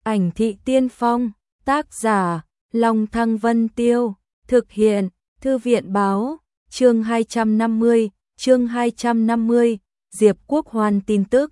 Ảnh thị tiên phong, tác giả, Long Thăng Vân Tiêu, thực hiện, Thư viện báo, chương 250, Diệp Quốc Hoan tin tức.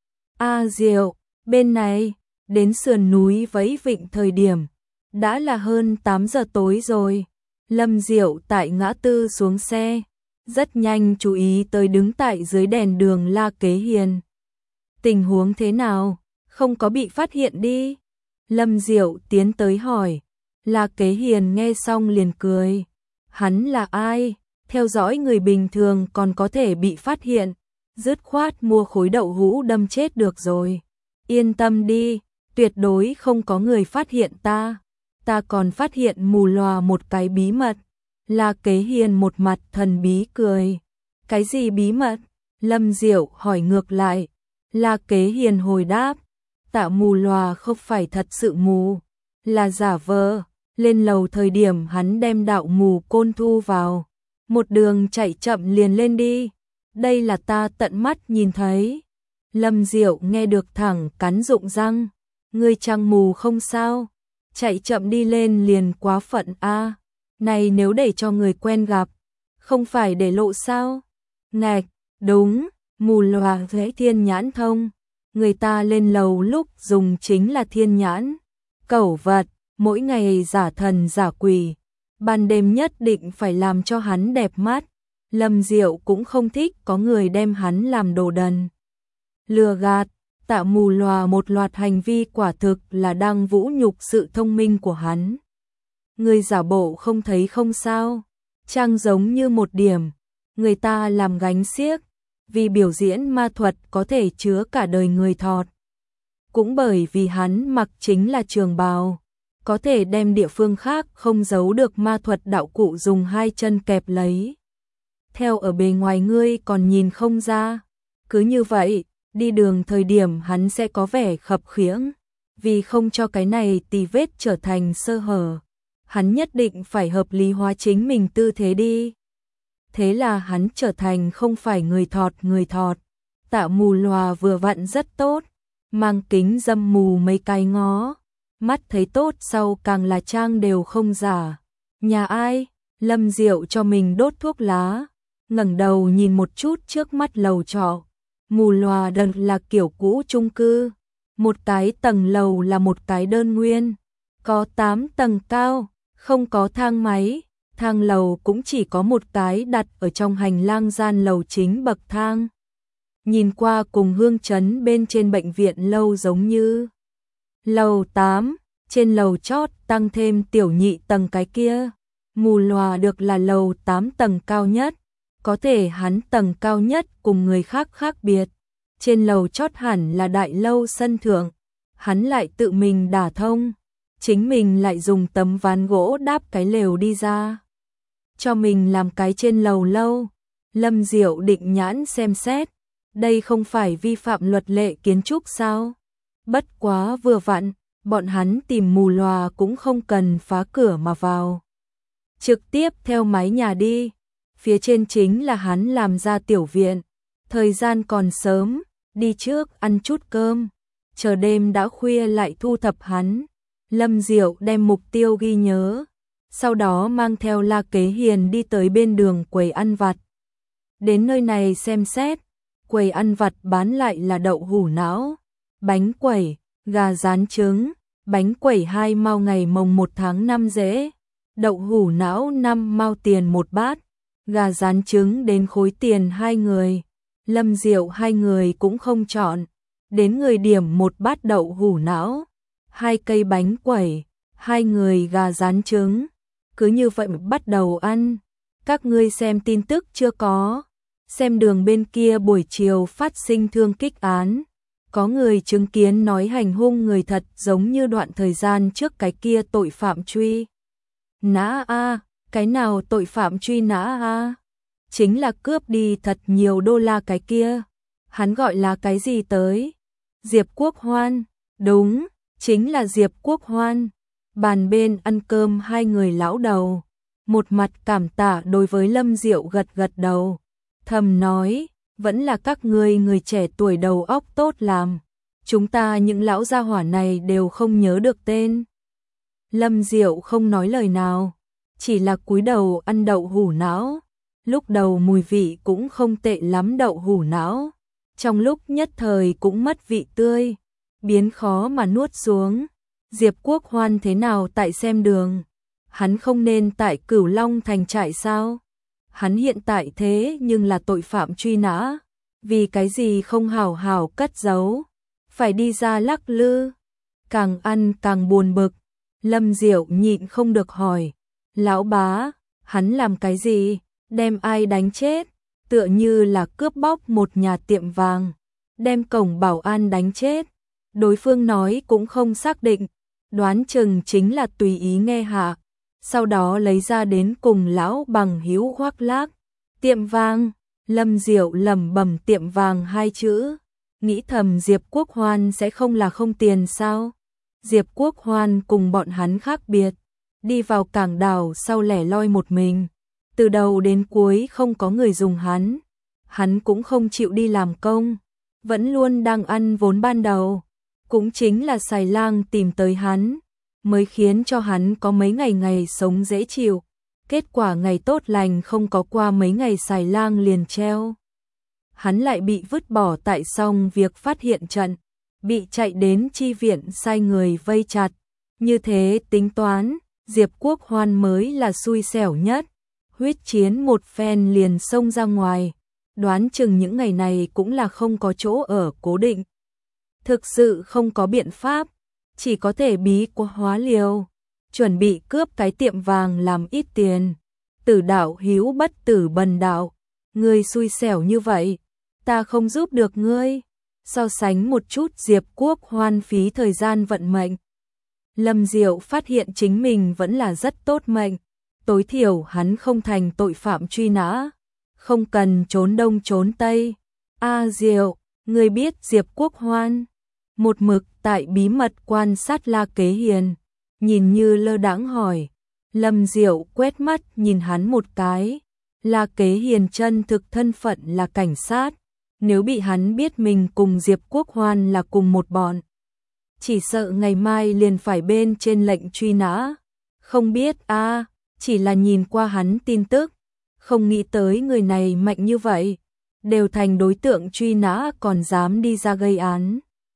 Diệu, bên này, đến sườn núi Vẫy Vịnh thời điểm, đã là hơn 8 giờ tối rồi. Lâm Diệu tại ngã tư xuống xe, rất nhanh chú ý tới đứng tại dưới đèn đường La Kế Hiền. Tình huống thế nào? Không có bị phát hiện đi. Lâm Diệu tiến tới hỏi. La Kế Hiền nghe xong liền cười. Hắn là ai? Theo dõi người bình thường còn có thể bị phát hiện. Dứt khoát mua khối đậu hũ đâm chết được rồi. Yên tâm đi, tuyệt đối không có người phát hiện ta. Ta còn phát hiện mù lòa một cái bí mật. La Kế Hiền một mặt thần bí cười. Cái gì bí mật? Lâm Diệu hỏi ngược lại. La Kế Hiền hồi đáp. Tạ mù lòa không phải thật sự mù, là giả vờ. Lên lầu thời điểm hắn đem đạo mù côn thu vào. Một đường chạy chậm liền lên đi. Đây là ta tận mắt nhìn thấy. Lâm Diệu nghe được thẳng cắn rụng răng. Ngươi trăng mù không sao. Chạy chậm đi lên liền quá phận a. Này nếu để cho người quen gặp, không phải để lộ sao? Ngạch, đúng, mù lòa thế thiên nhãn thông. Người ta lên lầu lúc dùng chính là thiên nhãn. Cẩu vật, mỗi ngày giả thần giả quỷ. Ban đêm nhất định phải làm cho hắn đẹp mắt. Lâm Diệu cũng không thích có người đem hắn làm đồ đần. Lừa gạt, Tạ mù lòa một loạt hành vi quả thực là đang vũ nhục sự thông minh của hắn. Người giả bộ không thấy không sao, trang giống như một điểm, người ta làm gánh xiếc, vì biểu diễn ma thuật có thể chứa cả đời người thọt. Cũng bởi vì hắn mặc chính là trường bào, có thể đem địa phương khác không giấu được ma thuật đạo cụ dùng hai chân kẹp lấy. Theo ở bề ngoài ngươi còn nhìn không ra, cứ như vậy, đi đường thời điểm hắn sẽ có vẻ khập khiễng, vì không cho cái này tì vết trở thành sơ hở. Hắn nhất định phải hợp lý hóa chính mình tư thế đi. Thế là hắn trở thành không phải người thọt. Tạ mù lòa vừa vặn rất tốt, mang kính dâm mù mấy cái ngó, mắt thấy tốt sau càng là trang đều không giả. Nhà ai? Lâm Diệu cho mình đốt thuốc lá, ngẩng đầu nhìn một chút trước mắt lầu trọ. Mù lòa đần là kiểu cũ chung cư, một cái tầng lầu là một cái đơn nguyên, có 8 tầng cao, không có thang máy, thang lầu cũng chỉ có một cái đặt ở trong hành lang gian lầu chính bậc thang. Nhìn qua cùng Hương Trấn bên trên bệnh viện lâu giống như. Lầu 8, trên lầu chót tăng thêm tiểu nhị tầng cái kia. Mù lòa được là lầu 8 tầng cao nhất, có thể hắn tầng cao nhất cùng người khác khác biệt. Trên lầu chót hẳn là đại lâu sân thượng, hắn lại tự mình đả thông, chính mình lại dùng tấm ván gỗ đáp cái lều đi ra. Cho mình làm cái trên lầu lâu. Lâm Diệu định nhãn xem xét, đây không phải vi phạm luật lệ kiến trúc sao? Bất quá vừa vặn, bọn hắn tìm mù lòa cũng không cần phá cửa mà vào. Trực tiếp theo mái nhà đi, phía trên chính là hắn làm ra tiểu viện. Thời gian còn sớm, đi trước ăn chút cơm, chờ đêm đã khuya lại thu thập hắn. Lâm Diệu đem mục tiêu ghi nhớ, sau đó mang theo La Kế Hiền đi tới bên đường quầy ăn vặt. Đến nơi này xem xét, quầy ăn vặt bán lại là đậu hũ não, bánh quẩy, gà rán trứng, bánh quẩy 2 mao ngày mồng 1 tháng 5 rễ, đậu hũ não 5 mao tiền một bát, gà rán trứng đến khối tiền 2 người. Lâm Diệu 2 người cũng không chọn, đến người điểm 1 bát đậu hũ não, 2 cây bánh quẩy, 2 người gà rán trứng. Cứ như vậy bắt đầu ăn. Các ngươi xem tin tức chưa có? Xem đường bên kia buổi chiều phát sinh thương kích án. Có người chứng kiến nói hành hung người thật giống như đoạn thời gian trước cái kia tội phạm truy nã cái nào tội phạm truy nã chính là cướp đi thật nhiều đô la cái kia. Hắn gọi là cái gì tới? Diệp Quốc Hoan. Đúng, chính là Diệp Quốc Hoan. Bàn bên ăn cơm 2 người lão đầu, một mặt cảm tạ đối với Lâm Diệu gật gật đầu, thầm nói, vẫn là các ngươi người trẻ tuổi đầu óc tốt làm, chúng ta những lão gia hỏa này đều không nhớ được tên. Lâm Diệu không nói lời nào, chỉ là cúi đầu ăn đậu hủ não. Lúc đầu mùi vị cũng không tệ lắm đậu hủ não, trong lúc nhất thời cũng mất vị tươi, biến khó mà nuốt xuống. Diệp Quốc Hoan thế nào tại xem đường? Hắn không nên tại Cửu Long thành trại sao? Hắn hiện tại thế nhưng là tội phạm truy nã, vì cái gì không hảo hảo cất giấu, phải đi ra lắc lư. Càng ăn càng buồn bực, Lâm Diệu nhịn không được hỏi, lão bá, hắn làm cái gì, đem ai đánh chết, tựa như là cướp bóc một nhà tiệm vàng, đem cổng bảo an đánh chết. Đối phương nói cũng không xác định, đoán chừng chính là tùy ý nghe hạ, sau đó lấy ra đến cùng lão bằng hữu khoác lác. Tiệm vàng, Lâm Diệu lẩm bẩm tiệm vàng hai chữ, nghĩ thầm Diệp Quốc Hoan sẽ không là không tiền sao? Diệp Quốc Hoan cùng bọn hắn khác biệt, đi vào cảng đảo sau lẻ loi một mình, từ đầu đến cuối không có người dùng hắn cũng không chịu đi làm công, vẫn luôn đang ăn vốn ban đầu, cũng chính là Xài Lang tìm tới hắn, mới khiến cho hắn có mấy ngày sống dễ chịu. Kết quả ngày tốt lành không có qua mấy ngày Xài Lang liền treo. Hắn lại bị vứt bỏ tại xong việc phát hiện trận, bị chạy đến chi viện sai người vây chặt. Như thế tính toán, Diệp Quốc Hoan mới là xui xẻo nhất, huyết chiến một phen liền xông ra ngoài, đoán chừng những ngày này cũng là không có chỗ ở cố định. Thực sự không có biện pháp, chỉ có thể bí quá hóa liều, chuẩn bị cướp cái tiệm vàng làm ít tiền. Tử đạo hiếu bất tử bần đạo, ngươi xui xẻo như vậy, ta không giúp được ngươi. So sánh một chút Diệp Quốc Hoan phí thời gian vận mệnh. Lâm Diệu phát hiện chính mình vẫn là rất tốt mệnh, tối thiểu hắn không thành tội phạm truy nã, không cần trốn đông trốn tây. Diệu, ngươi biết Diệp Quốc Hoan? Một mực tại bí mật quan sát La Kế Hiền, nhìn như lơ đãng hỏi. Lâm Diệu quét mắt nhìn hắn một cái, La Kế Hiền chân thực thân phận là cảnh sát, nếu bị hắn biết mình cùng Diệp Quốc Hoan là cùng một bọn, chỉ sợ ngày mai liền phải bên trên lệnh truy nã. Không biết chỉ là nhìn qua hắn tin tức, không nghĩ tới người này mạnh như vậy, đều thành đối tượng truy nã còn dám đi ra gây án.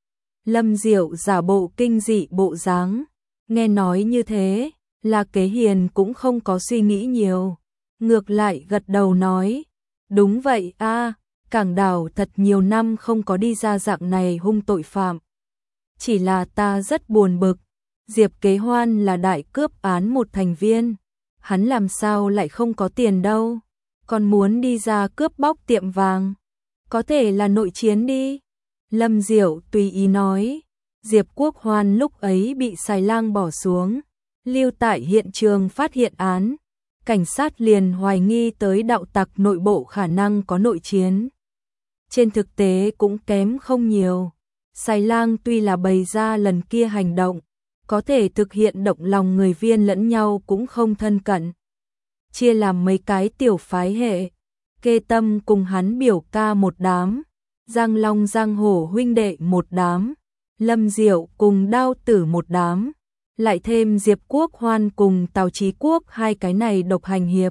Lâm Diệu giả bộ kinh dị bộ dáng, nghe nói như thế, La Kế Hiền cũng không có suy nghĩ nhiều, ngược lại gật đầu nói, đúng vậy cảng đảo thật nhiều năm không có đi ra dạng này hung tội phạm. Chỉ là ta rất buồn bực, Diệp Kế Hoan là đại cướp án một thành viên, hắn làm sao lại không có tiền đâu, còn muốn đi ra cướp bóc tiệm vàng, có thể là nội chiến đi. Lâm Diệu tùy ý nói, Diệp Quốc Hoan lúc ấy bị Xài Lang bỏ xuống, lưu tại hiện trường phát hiện án, cảnh sát liền hoài nghi tới đạo tặc nội bộ khả năng có nội chiến. Trên thực tế cũng kém không nhiều, Xài Lang tuy là bày ra lần kia hành động, có thể thực hiện động lòng người viên lẫn nhau cũng không thân cận. Chia làm mấy cái tiểu phái hệ, Kê Tâm cùng hắn biểu ca một đám, Giang Long Giang Hổ huynh đệ một đám, Lâm Diệu cùng Đao Tử một đám, lại thêm Diệp Quốc Hoan cùng Tào Chí Quốc hai cái này độc hành hiệp.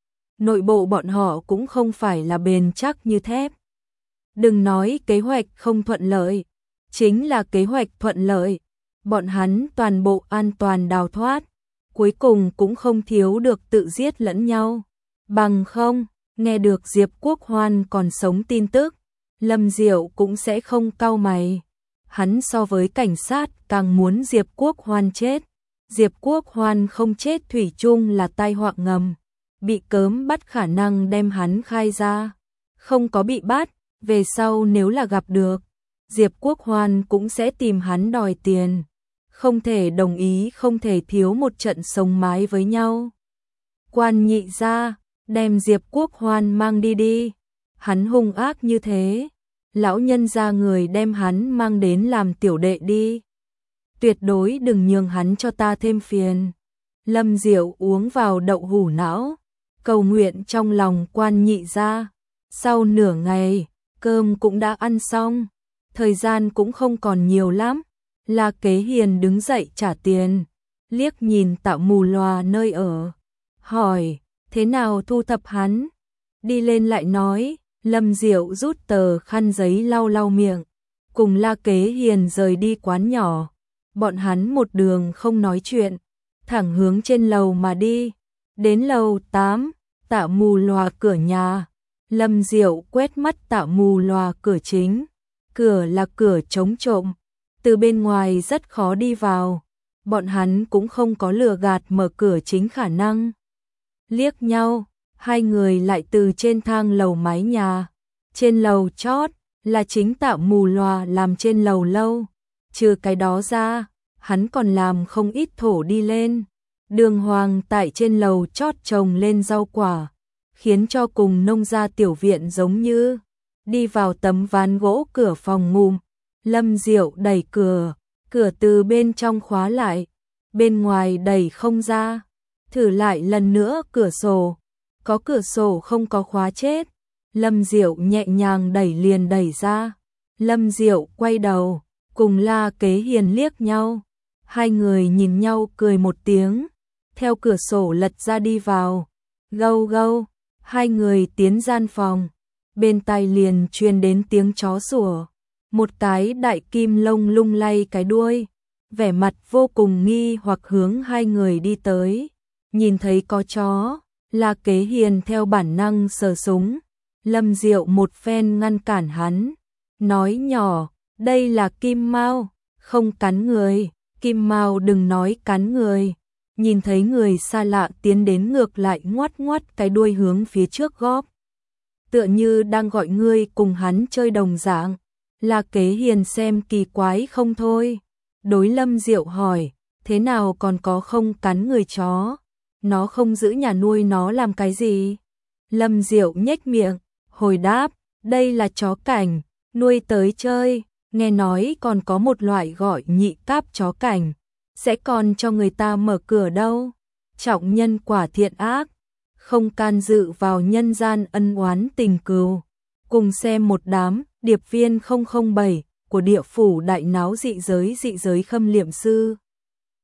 Nội bộ bọn họ cũng không phải là bền chắc như thép. Đừng nói kế hoạch không thuận lợi, chính là kế hoạch thuận lợi, bọn hắn toàn bộ an toàn đào thoát, cuối cùng cũng không thiếu được tự giết lẫn nhau. Bằng không, nghe được Diệp Quốc Hoan còn sống tin tức, Lâm Diệu cũng sẽ không cau mày. Hắn so với cảnh sát càng muốn Diệp Quốc Hoan chết. Diệp Quốc Hoan không chết thủy chung là tai họa ngầm, bị cớm bắt khả năng đem hắn khai ra. Không có bị bắt, về sau nếu là gặp được, Diệp Quốc Hoan cũng sẽ tìm hắn đòi tiền. Không thể đồng ý, không thể thiếu một trận sống mái với nhau. Quan nhị ra, đem Diệp Quốc Hoan mang đi đi. Hắn hung ác như thế, lão nhân ra người đem hắn mang đến làm tiểu đệ đi. Tuyệt đối đừng nhường hắn cho ta thêm phiền. Lâm Diệu uống vào đậu hủ não, cầu nguyện trong lòng quan nhị ra. Sau nửa ngày, cơm cũng đã ăn xong, thời gian cũng không còn nhiều lắm. La Kế Hiền đứng dậy trả tiền, liếc nhìn Tạ Mù Lòa nơi ở, hỏi, thế nào thu thập hắn? Đi lên lại nói, Lâm Diệu rút tờ khăn giấy lau lau miệng, cùng La Kế Hiền rời đi quán nhỏ. Bọn hắn một đường không nói chuyện, thẳng hướng trên lầu mà đi. Đến lầu 8, Tạ Mù Lòa cửa nhà. Lâm Diệu quét mắt Tạ Mù Lòa cửa chính. Cửa là cửa chống trộm, từ bên ngoài rất khó đi vào. Bọn hắn cũng không có lừa gạt mở cửa chính khả năng. Liếc nhau, hai người lại từ trên thang lầu mái nhà. Trên lầu chót là chính Tạ Mù Lòa làm trên lầu lâu. Trừ cái đó ra, hắn còn làm không ít thổ đi lên. Đường hoàng tại trên lầu chót trồng lên rau quả, khiến cho cùng nông gia tiểu viện giống như. Đi vào tấm ván gỗ cửa phòng ngủ. Lâm Diệu đẩy cửa, cửa từ bên trong khóa lại, bên ngoài đẩy không ra. Thử lại lần nữa cửa sổ, có cửa sổ không có khóa chết. Lâm Diệu nhẹ nhàng đẩy liền đẩy ra. Lâm Diệu quay đầu, cùng La Kế Hiền liếc nhau. Hai người nhìn nhau cười một tiếng, theo cửa sổ lật ra đi vào. Gâu gâu, hai người tiến gian phòng, bên tai liền truyền đến tiếng chó sủa. Một cái đại kim lông lung lay cái đuôi, vẻ mặt vô cùng nghi hoặc hướng hai người đi tới. Nhìn thấy có chó, La Kế Hiền theo bản năng sờ súng. Lâm Diệu một phen ngăn cản hắn, nói nhỏ, đây là kim mao, không cắn người. Kim mao đừng nói cắn người. Nhìn thấy người xa lạ tiến đến ngược lại ngoắt ngoắt cái đuôi hướng phía trước góp, tựa như đang gọi ngươi cùng hắn chơi đồng dạng. La Kế Hiền xem kỳ quái không thôi. Đối Lâm Diệu hỏi, thế nào còn có không cắn người chó? Nó không giữ nhà nuôi nó làm cái gì? Lâm Diệu nhếch miệng, hồi đáp, đây là chó cảnh, nuôi tới chơi. Nghe nói còn có một loại gọi nhị cáp chó cảnh, sẽ còn cho người ta mở cửa đâu. Trọng nhân quả thiện ác, không can dự vào nhân gian ân oán tình cừu. Cùng xem một đám điệp viên 007 của địa phủ đại náo dị giới khâm liệm sư.